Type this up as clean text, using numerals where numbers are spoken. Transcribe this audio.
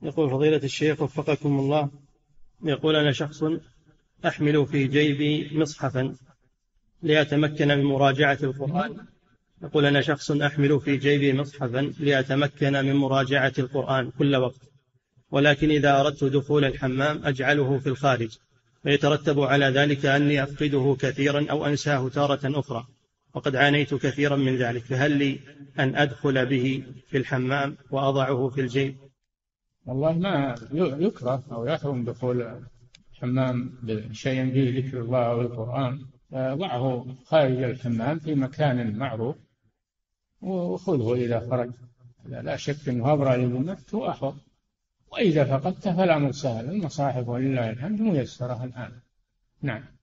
يقول فضيلة الشيخ وفقكم الله، يقول أنا شخص أحمل في جيبي مصحفا لأتمكن من مراجعة القرآن. يقول أنا شخص أحمل في جيبي مصحفا لأتمكن من مراجعة القرآن كل وقت، ولكن إذا أردت دخول الحمام أجعله في الخارج، فيترتب على ذلك أني أفقده كثيرا أو أنساه تارة أخرى، وقد عانيت كثيرا من ذلك، فهل لي أن أدخل به في الحمام وأضعه في الجيب؟ والله ما يكره أو يحرم دخول الحمام بشيء فيه ذكر الله أو القرآن. ضعه خارج الحمام في مكان معروف وخذه إذا خرج. لا شك أنه أبرأ للنفس وأحفظ. وإذا فقدته فالأمر سهل، المصاحف ولله الحمد ميسرة الآن. نعم.